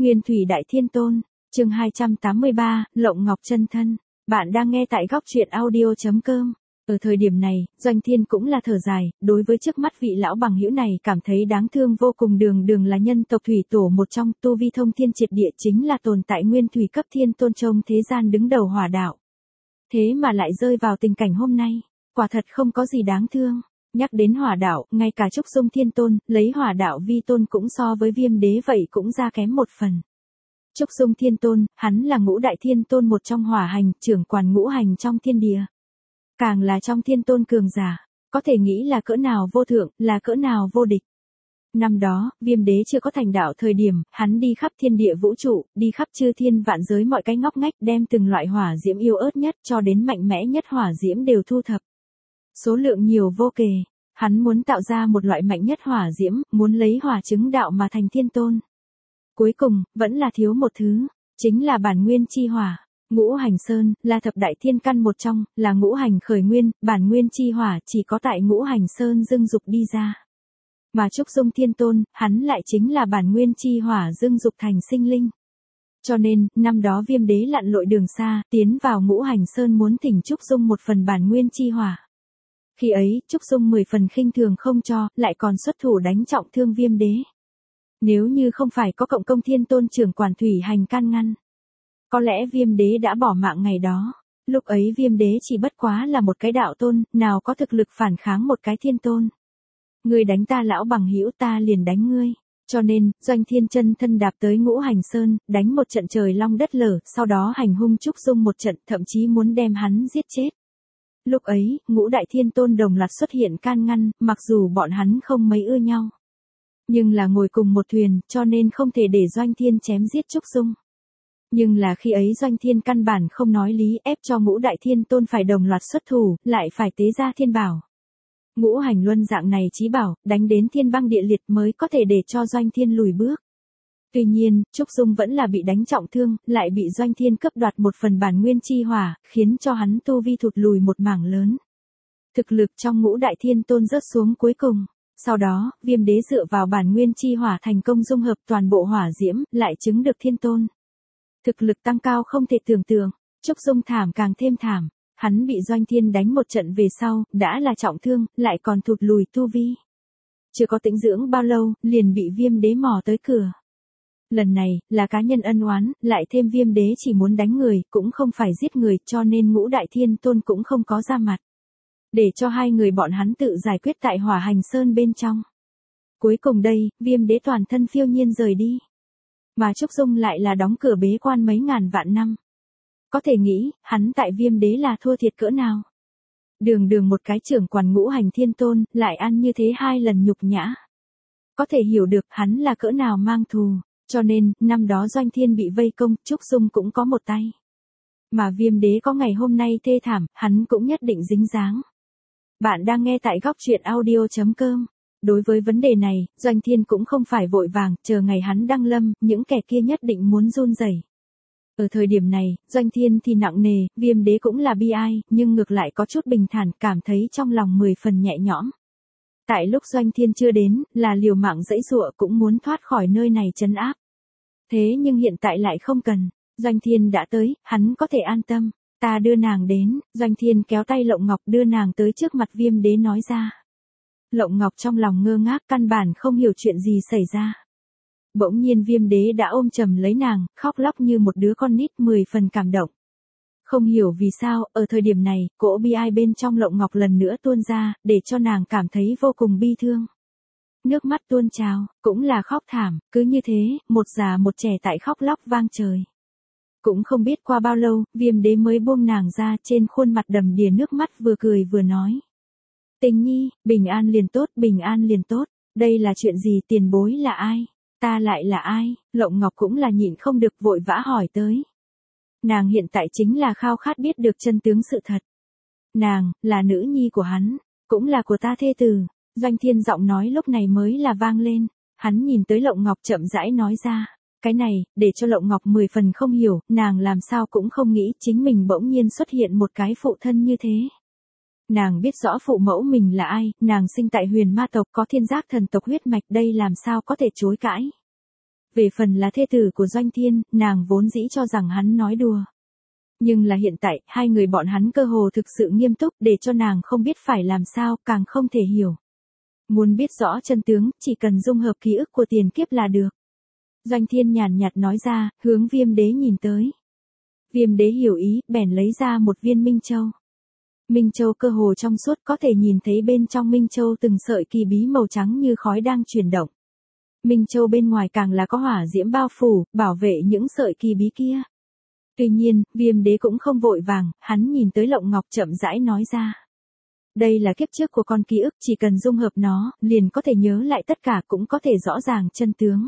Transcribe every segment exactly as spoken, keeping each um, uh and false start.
Nguyên Thủy Đại Thiên Tôn, chương hai trăm tám mươi ba, Lộng Ngọc Chân Thân. Bạn đang nghe tại góc truyện audio chấm com. Ở thời điểm này, Doanh Thiên cũng là thở dài, đối với trước mắt vị lão bằng hữu này cảm thấy đáng thương vô cùng. Đường Đường là nhân tộc thủy tổ một trong, tu vi thông thiên triệt địa, chính là tồn tại nguyên thủy cấp thiên tôn trong thế gian đứng đầu hỏa đạo. Thế mà lại rơi vào tình cảnh hôm nay, quả thật không có gì đáng thương. Nhắc đến hỏa đạo, ngay cả Trúc Dung Thiên Tôn, lấy hỏa đạo vi tôn cũng so với Viêm Đế vậy cũng ra kém một phần. Trúc Dung Thiên Tôn, hắn là ngũ đại thiên tôn một trong hỏa hành, trưởng quản ngũ hành trong thiên địa. Càng là trong thiên tôn cường giả, có thể nghĩ là cỡ nào vô thượng, là cỡ nào vô địch. Năm đó, Viêm Đế chưa có thành đạo thời điểm, hắn đi khắp thiên địa vũ trụ, đi khắp chư thiên vạn giới mọi cái ngóc ngách, đem từng loại hỏa diễm yêu ớt nhất cho đến mạnh mẽ nhất hỏa diễm đều thu thập. Số lượng nhiều vô kể, hắn muốn tạo ra một loại mạnh nhất hỏa diễm, muốn lấy hỏa chứng đạo mà thành thiên tôn. Cuối cùng, vẫn là thiếu một thứ, chính là bản nguyên chi hỏa. Ngũ hành sơn, là thập đại thiên căn một trong, là ngũ hành khởi nguyên, bản nguyên chi hỏa chỉ có tại ngũ hành sơn dưng dục đi ra. Mà Trúc Dung Thiên Tôn, hắn lại chính là bản nguyên chi hỏa dưng dục thành sinh linh. Cho nên, năm đó Viêm Đế lặn lội đường xa, tiến vào ngũ hành sơn muốn thỉnh Trúc Dung một phần bản nguyên chi hỏa. Khi ấy, Trúc Dung mười phần khinh thường không cho, lại còn xuất thủ đánh trọng thương Viêm Đế. Nếu như không phải có cộng công thiên tôn trưởng quản thủy hành can ngăn, có lẽ Viêm Đế đã bỏ mạng ngày đó. Lúc ấy Viêm Đế chỉ bất quá là một cái đạo tôn, nào có thực lực phản kháng một cái thiên tôn. Ngươi đánh ta lão bằng hữu, ta liền đánh ngươi. Cho nên, Doanh Thiên chân thân đạp tới ngũ hành sơn, đánh một trận trời long đất lở, sau đó hành hung Trúc Dung một trận, thậm chí muốn đem hắn giết chết. Lúc ấy, ngũ đại thiên tôn đồng loạt xuất hiện can ngăn, mặc dù bọn hắn không mấy ưa nhau. Nhưng là ngồi cùng một thuyền, cho nên không thể để Doanh Thiên chém giết Trúc Dung. Nhưng là khi ấy Doanh Thiên căn bản không nói lý, ép cho ngũ đại thiên tôn phải đồng loạt xuất thủ, lại phải tế ra thiên bảo. Ngũ hành luân dạng này chí bảo, đánh đến thiên băng địa liệt mới có thể để cho Doanh Thiên lùi bước. Tuy nhiên, Trúc Dung vẫn là bị đánh trọng thương, lại bị Doanh Thiên cướp đoạt một phần bản nguyên chi hỏa, khiến cho hắn tu vi thụt lùi một mảng lớn. Thực lực trong ngũ đại thiên tôn rớt xuống cuối cùng. Sau đó, Viêm Đế dựa vào bản nguyên chi hỏa thành công dung hợp toàn bộ hỏa diễm, lại chứng được thiên tôn. Thực lực tăng cao không thể tưởng tượng, Trúc Dung thảm càng thêm thảm, hắn bị Doanh Thiên đánh một trận về sau, đã là trọng thương, lại còn thụt lùi tu vi. Chưa có tĩnh dưỡng bao lâu, liền bị Viêm Đế mò tới cửa. Lần này, là cá nhân ân oán, lại thêm Viêm Đế chỉ muốn đánh người, cũng không phải giết người, cho nên ngũ đại thiên tôn cũng không có ra mặt. Để cho hai người bọn hắn tự giải quyết tại hỏa hành sơn bên trong. Cuối cùng đây, Viêm Đế toàn thân phiêu nhiên rời đi. Mà Trúc Dung lại là đóng cửa bế quan mấy ngàn vạn năm. Có thể nghĩ, hắn tại Viêm Đế là thua thiệt cỡ nào. Đường Đường một cái trưởng quản ngũ hành thiên tôn, lại ăn như thế hai lần nhục nhã. Có thể hiểu được hắn là cỡ nào mang thù, cho nên, năm đó Doanh Thiên bị vây công, Trúc Dung cũng có một tay. Mà Viêm Đế có ngày hôm nay thê thảm, hắn cũng nhất định dính dáng. Bạn đang nghe tại góc truyện audio chấm com. Đối với vấn đề này, Doanh Thiên cũng không phải vội vàng, chờ ngày hắn đăng lâm, những kẻ kia nhất định muốn run rẩy. Ở thời điểm này, Doanh Thiên thì nặng nề, Viêm Đế cũng là bi ai, nhưng ngược lại có chút bình thản, cảm thấy trong lòng mười phần nhẹ nhõm. Tại lúc Doanh Thiên chưa đến, là liều mạng giãy giụa cũng muốn thoát khỏi nơi này trấn áp. Thế nhưng hiện tại lại không cần, Doanh Thiên đã tới, hắn có thể an tâm. Ta đưa nàng đến, Doanh Thiên kéo tay Lộng Ngọc đưa nàng tới trước mặt Viêm Đế nói ra. Lộng Ngọc trong lòng ngơ ngác căn bản không hiểu chuyện gì xảy ra. Bỗng nhiên Viêm Đế đã ôm chầm lấy nàng, khóc lóc như một đứa con nít mười phần cảm động. Không hiểu vì sao, ở thời điểm này, cỗ bi ai bên trong Lộng Ngọc lần nữa tuôn ra, để cho nàng cảm thấy vô cùng bi thương. Nước mắt tuôn trào, cũng là khóc thảm, cứ như thế, một già một trẻ tại khóc lóc vang trời. Cũng không biết qua bao lâu, Viêm Đế mới buông nàng ra, trên khuôn mặt đầm đìa nước mắt vừa cười vừa nói. Tình nhi, bình an liền tốt, bình an liền tốt, đây là chuyện gì, tiền bối là ai, ta lại là ai, Lộng Ngọc cũng là nhịn không được vội vã hỏi tới. Nàng hiện tại chính là khao khát biết được chân tướng sự thật. Nàng, là nữ nhi của hắn, cũng là của ta thê tử. Doanh Thiên giọng nói lúc này mới là vang lên, hắn nhìn tới Lộng Ngọc chậm rãi nói ra. Cái này, để cho Lộng Ngọc mười phần không hiểu, nàng làm sao cũng không nghĩ chính mình bỗng nhiên xuất hiện một cái phụ thân như thế. Nàng biết rõ phụ mẫu mình là ai, nàng sinh tại huyền ma tộc có thiên giác thần tộc huyết mạch, đây làm sao có thể chối cãi. Về phần là thê tử của Doanh Thiên, nàng vốn dĩ cho rằng hắn nói đùa. Nhưng là hiện tại, hai người bọn hắn cơ hồ thực sự nghiêm túc để cho nàng không biết phải làm sao, càng không thể hiểu. Muốn biết rõ chân tướng, chỉ cần dung hợp ký ức của tiền kiếp là được. Doanh Thiên nhàn nhạt nói ra, hướng Viêm Đế nhìn tới. Viêm Đế hiểu ý, bèn lấy ra một viên Minh Châu. Minh Châu cơ hồ trong suốt, có thể nhìn thấy bên trong Minh Châu từng sợi kỳ bí màu trắng như khói đang chuyển động. Minh Châu bên ngoài càng là có hỏa diễm bao phủ, bảo vệ những sợi kỳ bí kia. Tuy nhiên, Viêm Đế cũng không vội vàng, hắn nhìn tới Lộng Ngọc chậm rãi nói ra. Đây là kiếp trước của con ký ức, chỉ cần dung hợp nó, liền có thể nhớ lại tất cả, cũng có thể rõ ràng chân tướng.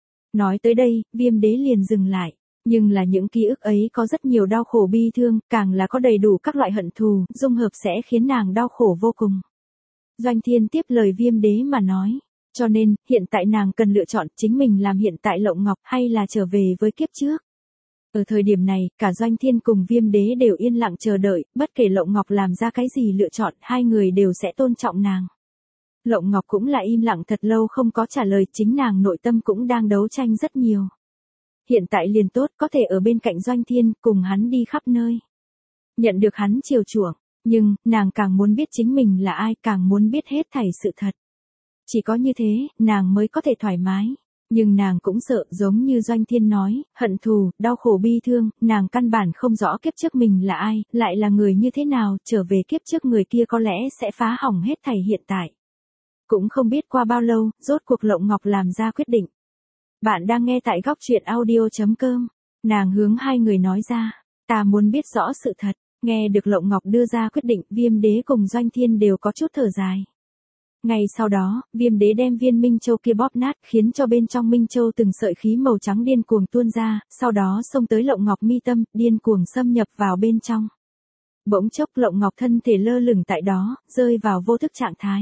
Nói tới đây, Viêm Đế liền dừng lại. Nhưng là những ký ức ấy có rất nhiều đau khổ bi thương, càng là có đầy đủ các loại hận thù, dung hợp sẽ khiến nàng đau khổ vô cùng. Doanh Thiên tiếp lời Viêm Đế mà nói. Cho nên, hiện tại nàng cần lựa chọn chính mình làm hiện tại Lộng Ngọc hay là trở về với kiếp trước. Ở thời điểm này, cả Doanh Thiên cùng Viêm Đế đều yên lặng chờ đợi, bất kể Lộng Ngọc làm ra cái gì lựa chọn, hai người đều sẽ tôn trọng nàng. Lộng Ngọc cũng là im lặng thật lâu không có trả lời, chính nàng nội tâm cũng đang đấu tranh rất nhiều. Hiện tại liền tốt, có thể ở bên cạnh Doanh Thiên, cùng hắn đi khắp nơi. Nhận được hắn chiều chuộng, nhưng, nàng càng muốn biết chính mình là ai, càng muốn biết hết thảy sự thật. Chỉ có như thế, nàng mới có thể thoải mái. Nhưng nàng cũng sợ, giống như Doanh Thiên nói, hận thù, đau khổ bi thương, nàng căn bản không rõ kiếp trước mình là ai, lại là người như thế nào, trở về kiếp trước người kia có lẽ sẽ phá hỏng hết thảy hiện tại. Cũng không biết qua bao lâu, rốt cuộc Lộng Ngọc làm ra quyết định. Bạn đang nghe tại góc truyện audio chấm com. Nàng hướng hai người nói ra, ta muốn biết rõ sự thật. Nghe được Lộng Ngọc đưa ra quyết định, Viêm Đế cùng Doanh Thiên đều có chút thở dài. Ngay sau đó, Viêm Đế đem viên Minh Châu kia bóp nát, khiến cho bên trong Minh Châu từng sợi khí màu trắng điên cuồng tuôn ra, sau đó xông tới Lộng Ngọc mi tâm, điên cuồng xâm nhập vào bên trong. Bỗng chốc Lộng Ngọc thân thể lơ lửng tại đó, rơi vào vô thức trạng thái.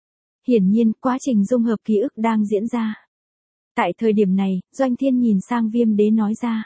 Hiển nhiên, quá trình dung hợp ký ức đang diễn ra. Tại thời điểm này, Doanh Thiên nhìn sang Viêm Đế nói ra.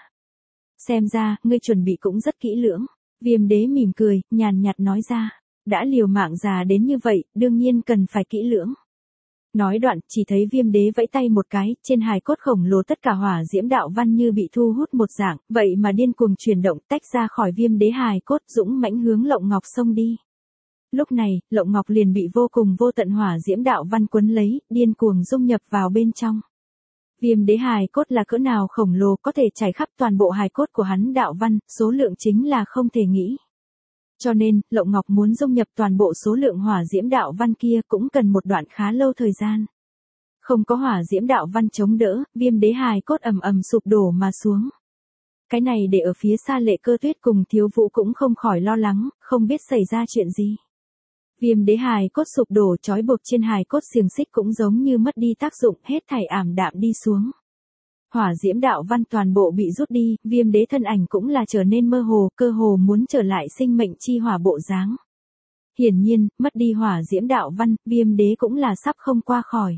Xem ra, ngươi chuẩn bị cũng rất kỹ lưỡng. Viêm Đế mỉm cười, nhàn nhạt nói ra. Đã liều mạng già đến như vậy, đương nhiên cần phải kỹ lưỡng. Nói đoạn, chỉ thấy Viêm Đế vẫy tay một cái, trên hài cốt khổng lồ tất cả hỏa diễm đạo văn như bị thu hút một dạng, vậy mà điên cuồng chuyển động tách ra khỏi Viêm Đế hài cốt, dũng mãnh hướng Lộng Ngọc xông đi. Lúc này, Lộng Ngọc liền bị vô cùng vô tận hỏa diễm đạo văn quấn lấy, điên cuồng dung nhập vào bên trong. Viêm Đế hài cốt là cỡ nào khổng lồ, có thể trải khắp toàn bộ hài cốt của hắn đạo văn, số lượng chính là không thể nghĩ. Cho nên, Lộng Ngọc muốn dung nhập toàn bộ số lượng hỏa diễm đạo văn kia cũng cần một đoạn khá lâu thời gian. Không có hỏa diễm đạo văn chống đỡ, Viêm Đế hài cốt ầm ầm sụp đổ mà xuống. Cái này để ở phía xa Lệ Cơ Tuyết cùng Thiếu Vũ cũng không khỏi lo lắng, không biết xảy ra chuyện gì. Viêm Đế hài cốt sụp đổ, trói buộc trên hài cốt xiềng xích cũng giống như mất đi tác dụng, hết thảy ảm đạm đi xuống. Hỏa diễm đạo văn toàn bộ bị rút đi, Viêm Đế thân ảnh cũng là trở nên mơ hồ, cơ hồ muốn trở lại sinh mệnh chi hỏa bộ dáng. Hiển nhiên, mất đi hỏa diễm đạo văn, Viêm Đế cũng là sắp không qua khỏi.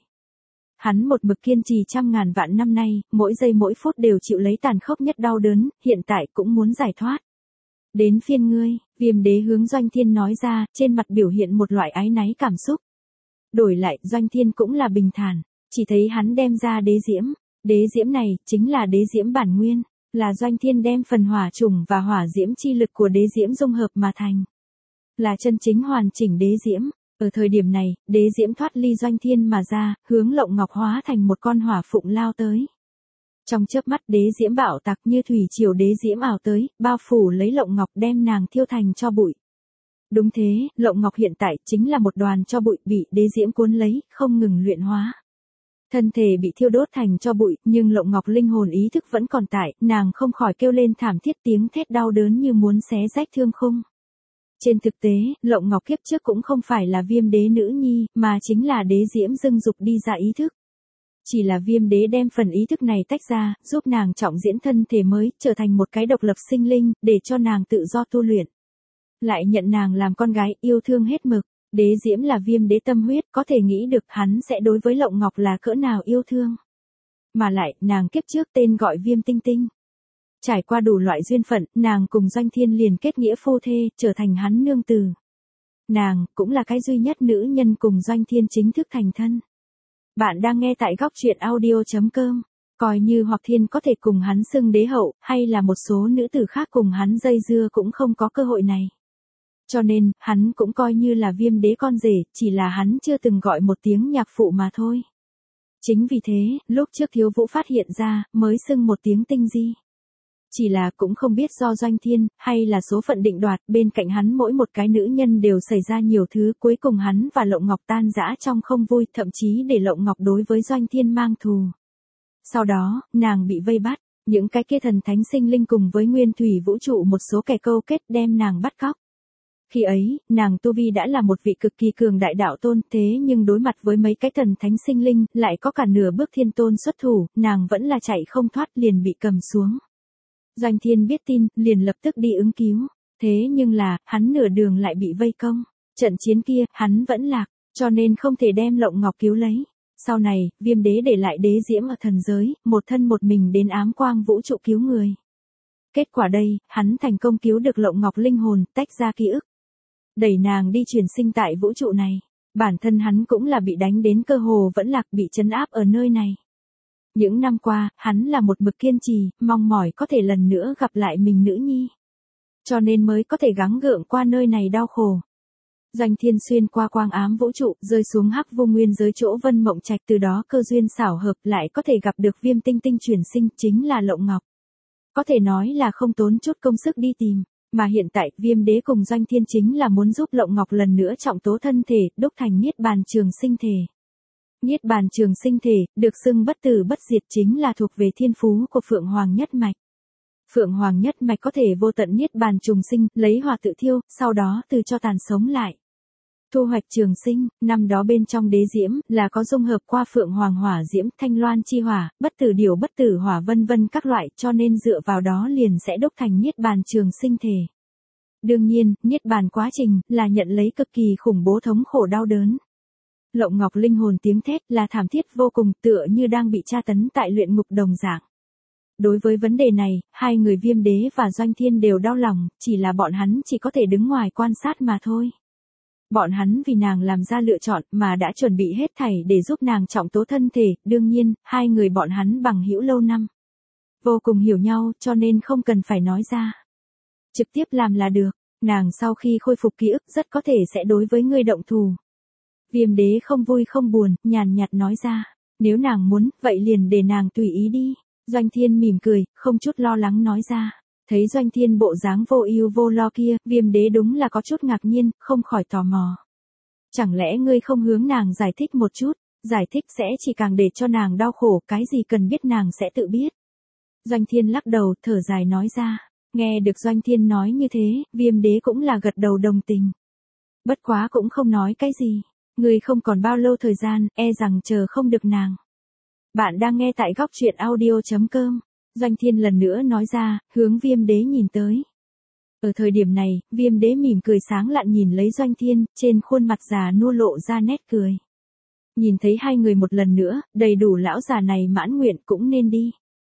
Hắn một mực kiên trì trăm ngàn vạn năm nay, mỗi giây mỗi phút đều chịu lấy tàn khốc nhất đau đớn, hiện tại cũng muốn giải thoát. Đến phiên ngươi, Viêm Đế hướng Doanh Thiên nói ra, trên mặt biểu hiện một loại áy náy cảm xúc. Đổi lại, Doanh Thiên cũng là bình thản, chỉ thấy hắn đem ra đế diễm. Đế diễm này, chính là đế diễm bản nguyên, là Doanh Thiên đem phần hỏa trùng và hỏa diễm chi lực của đế diễm dung hợp mà thành. Là chân chính hoàn chỉnh đế diễm. Ở thời điểm này, đế diễm thoát ly Doanh Thiên mà ra, hướng Lộng Ngọc hóa thành một con hỏa phụng lao tới. Trong chớp mắt đế diễm bạo tạc như thủy triều đế diễm ảo tới, bao phủ lấy Lộng Ngọc đem nàng thiêu thành tro bụi. Đúng thế, Lộng Ngọc hiện tại chính là một đoàn tro bụi bị đế diễm cuốn lấy, không ngừng luyện hóa. Thân thể bị thiêu đốt thành tro bụi, nhưng Lộng Ngọc linh hồn ý thức vẫn còn tại, nàng không khỏi kêu lên thảm thiết, tiếng thét đau đớn như muốn xé rách thương khung. Trên thực tế, Lộng Ngọc kiếp trước cũng không phải là Viêm Đế nữ nhi, mà chính là đế diễm dưng dục đi ra ý thức. Chỉ là Viêm Đế đem phần ý thức này tách ra, giúp nàng trọng diễn thân thể mới, trở thành một cái độc lập sinh linh, để cho nàng tự do tu luyện. Lại nhận nàng làm con gái, yêu thương hết mực. Đế diễm là Viêm Đế tâm huyết, có thể nghĩ được hắn sẽ đối với Lộng Ngọc là cỡ nào yêu thương. Mà lại, nàng kiếp trước tên gọi Viêm Tinh Tinh. Trải qua đủ loại duyên phận, nàng cùng Doanh Thiên liền kết nghĩa phu thê, trở thành hắn nương tử. Nàng, cũng là cái duy nhất nữ nhân cùng Doanh Thiên chính thức thành thân. Bạn đang nghe tại góc truyện audio chấm com. Coi như Hoặc Thiên có thể cùng hắn xưng đế hậu, hay là một số nữ tử khác cùng hắn dây dưa cũng không có cơ hội này. Cho nên, hắn cũng coi như là Viêm đế con rể, chỉ là hắn chưa từng gọi một tiếng nhạc phụ mà thôi. Chính vì thế, lúc trước Thiếu Vũ phát hiện ra, mới xưng một tiếng Tinh Di. Chỉ là cũng không biết do Doanh Thiên, hay là số phận định đoạt, bên cạnh hắn mỗi một cái nữ nhân đều xảy ra nhiều thứ, cuối cùng hắn và Lộng Ngọc tan rã trong không vui, thậm chí để Lộng Ngọc đối với Doanh Thiên mang thù. Sau đó, nàng bị vây bắt, những cái kia thần thánh sinh linh cùng với nguyên thủy vũ trụ một số kẻ câu kết đem nàng bắt cóc. Khi ấy, nàng tu vi đã là một vị cực kỳ cường đại đạo tôn, thế nhưng đối mặt với mấy cái thần thánh sinh linh, lại có cả nửa bước thiên tôn xuất thủ, nàng vẫn là chạy không thoát liền bị cầm xuống. Doanh Thiên biết tin, liền lập tức đi ứng cứu, thế nhưng là, hắn nửa đường lại bị vây công, trận chiến kia, hắn vẫn lạc, cho nên không thể đem Lộng Ngọc cứu lấy. Sau này, Viêm đế để lại đế diễm ở thần giới, một thân một mình đến ám quang vũ trụ cứu người. Kết quả đây, hắn thành công cứu được Lộng Ngọc linh hồn, tách ra ký ức. Đẩy nàng đi truyền sinh tại vũ trụ này. Bản thân hắn cũng là bị đánh đến cơ hồ vẫn lạc, bị trấn áp ở nơi này. Những năm qua, hắn là một mực kiên trì, mong mỏi có thể lần nữa gặp lại mình nữ nhi. Cho nên mới có thể gắng gượng qua nơi này đau khổ. Doanh Thiên xuyên qua quang ám vũ trụ, rơi xuống hắc vô nguyên giới chỗ Vân Mộng Trạch, từ đó cơ duyên xảo hợp lại có thể gặp được Viêm tinh tinh chuyển sinh, chính là Lộng Ngọc. Có thể nói là không tốn chút công sức đi tìm, mà hiện tại Viêm đế cùng Doanh Thiên chính là muốn giúp Lộng Ngọc lần nữa trọng tố thân thể, đúc thành Niết Bàn Trường Sinh thể. Niết Bàn Trường Sinh thể, được xưng bất tử bất diệt, chính là thuộc về thiên phú của Phượng Hoàng nhất mạch. Phượng Hoàng nhất mạch có thể vô tận Niết Bàn trùng sinh, lấy hỏa tự thiêu, sau đó từ cho tàn sống lại. Thu hoạch trường sinh, năm đó bên trong đế diễm, là có dung hợp qua Phượng Hoàng hỏa diễm, Thanh Loan chi hỏa, bất tử điều bất tử hỏa vân vân các loại, cho nên dựa vào đó liền sẽ đúc thành Niết Bàn Trường Sinh thể. Đương nhiên, Niết Bàn quá trình, là nhận lấy cực kỳ khủng bố thống khổ đau đớn. Lộng Ngọc linh hồn tiếng thét là thảm thiết vô cùng, tựa như đang bị tra tấn tại luyện ngục đồng dạng. Đối với vấn đề này, hai người Viêm đế và Doanh Thiên đều đau lòng, chỉ là bọn hắn chỉ có thể đứng ngoài quan sát mà thôi. Bọn hắn vì nàng làm ra lựa chọn mà đã chuẩn bị hết thảy để giúp nàng trọng tố thân thể, đương nhiên, hai người bọn hắn bằng hữu lâu năm. Vô cùng hiểu nhau cho nên không cần phải nói ra. Trực tiếp làm là được, nàng sau khi khôi phục ký ức rất có thể sẽ đối với ngươi động thù. Viêm đế không vui không buồn, nhàn nhạt nói ra, nếu nàng muốn, vậy liền để nàng tùy ý đi. Doanh Thiên mỉm cười, không chút lo lắng nói ra. Thấy Doanh Thiên bộ dáng vô ưu vô lo kia, Viêm đế đúng là có chút ngạc nhiên, không khỏi tò mò. Chẳng lẽ ngươi không hướng nàng giải thích một chút, giải thích sẽ chỉ càng để cho nàng đau khổ, cái gì cần biết nàng sẽ tự biết. Doanh Thiên lắc đầu, thở dài nói ra. Nghe được Doanh Thiên nói như thế, Viêm đế cũng là gật đầu đồng tình. Bất quá cũng không nói cái gì. Ngươi không còn bao lâu thời gian, e rằng chờ không được nàng. Bạn đang nghe tại góc truyện audio chấm com. Doanh Thiên lần nữa nói ra, hướng Viêm đế nhìn tới. Ở thời điểm này, Viêm đế mỉm cười sáng lạn nhìn lấy Doanh Thiên, trên khuôn mặt già nua lộ ra nét cười. Nhìn thấy hai người một lần nữa, đầy đủ lão già này mãn nguyện cũng nên đi.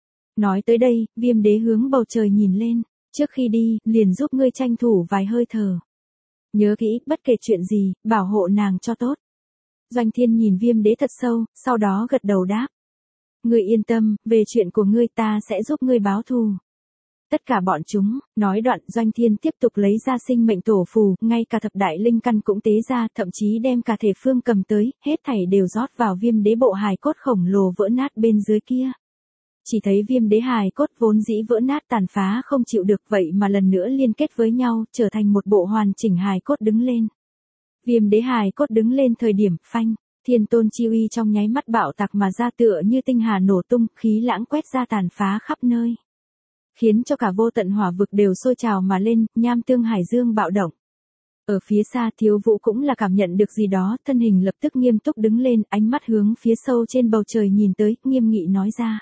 Nói tới đây, Viêm đế hướng bầu trời nhìn lên, trước khi đi, liền giúp ngươi tranh thủ vài hơi thở. Nhớ kỹ, bất kể chuyện gì, bảo hộ nàng cho tốt. Doanh Thiên nhìn Viêm đế thật sâu, sau đó gật đầu đáp. Ngươi yên tâm, về chuyện của ngươi ta sẽ giúp ngươi báo thù. Tất cả bọn chúng, nói đoạn Doanh Thiên tiếp tục lấy ra sinh mệnh tổ phù, ngay cả thập đại linh căn cũng tế ra, thậm chí đem cả thể phương cầm tới, hết thảy đều rót vào Viêm đế bộ hài cốt khổng lồ vỡ nát bên dưới kia. Chỉ thấy Viêm đế hài cốt vốn dĩ vỡ nát tàn phá không chịu được, vậy mà lần nữa liên kết với nhau, trở thành một bộ hoàn chỉnh hài cốt đứng lên. Viêm đế hài cốt đứng lên thời điểm, phanh, thiên tôn chi uy trong nháy mắt bạo tạc mà ra, tựa như tinh hà nổ tung, khí lãng quét ra tàn phá khắp nơi. Khiến cho cả vô tận hỏa vực đều sôi trào mà lên, nham tương hải dương bạo động. Ở phía xa Thiếu Vũ cũng là cảm nhận được gì đó, thân hình lập tức nghiêm túc đứng lên, ánh mắt hướng phía sâu trên bầu trời nhìn tới, nghiêm nghị nói ra.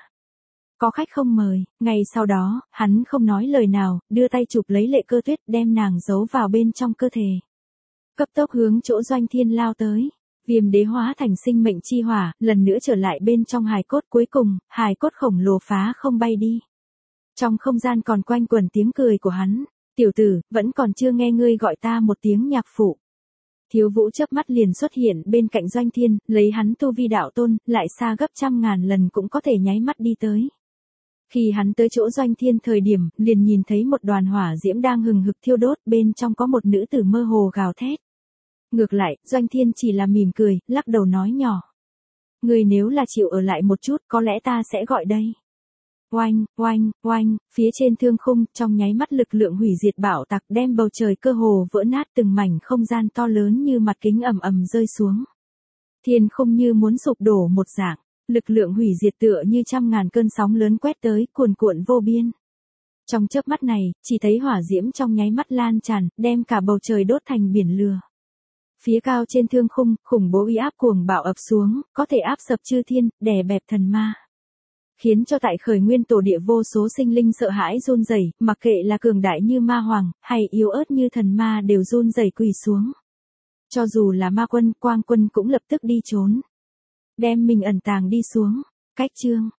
Có khách không mời, ngay sau đó, hắn không nói lời nào, đưa tay chụp lấy Lệ Cơ Tuyết, đem nàng giấu vào bên trong cơ thể. Cấp tốc hướng chỗ Doanh Thiên lao tới. Viêm đế hóa thành sinh mệnh chi hỏa, lần nữa trở lại bên trong hài cốt, cuối cùng, hài cốt khổng lồ phá không bay đi. Trong không gian còn quanh quẩn tiếng cười của hắn. Tiểu tử, vẫn còn chưa nghe ngươi gọi ta một tiếng nhạc phụ. Thiếu Vũ chớp mắt liền xuất hiện bên cạnh Doanh Thiên, lấy hắn tu vi đạo tôn, lại xa gấp trăm ngàn lần cũng có thể nháy mắt đi tới. Khi hắn tới chỗ Doanh Thiên thời điểm, liền nhìn thấy một đoàn hỏa diễm đang hừng hực thiêu đốt, bên trong có một nữ tử mơ hồ gào thét. Ngược lại, Doanh Thiên chỉ là mỉm cười, lắc đầu nói nhỏ. Người nếu là chịu ở lại một chút, có lẽ ta sẽ gọi đây. Oanh, oanh, oanh, phía trên thương khung, trong nháy mắt lực lượng hủy diệt bạo tạc đem bầu trời cơ hồ vỡ nát, từng mảnh không gian to lớn như mặt kính ầm ầm rơi xuống. Thiên không như muốn sụp đổ một dạng, lực lượng hủy diệt tựa như trăm ngàn cơn sóng lớn quét tới, cuồn cuộn vô biên. Trong chớp mắt này, chỉ thấy hỏa diễm trong nháy mắt lan tràn, đem cả bầu trời đốt thành biển lửa. Phía cao trên thương khung, khủng bố uy áp cuồng bạo ập xuống, có thể áp sập chư thiên, đè bẹp thần ma. Khiến cho tại khởi nguyên tổ địa vô số sinh linh sợ hãi run rẩy, mặc kệ là cường đại như ma hoàng, hay yếu ớt như thần ma đều run rẩy quỳ xuống. Cho dù là ma quân, quang quân cũng lập tức đi trốn. Đem mình ẩn tàng đi xuống. Cách chương.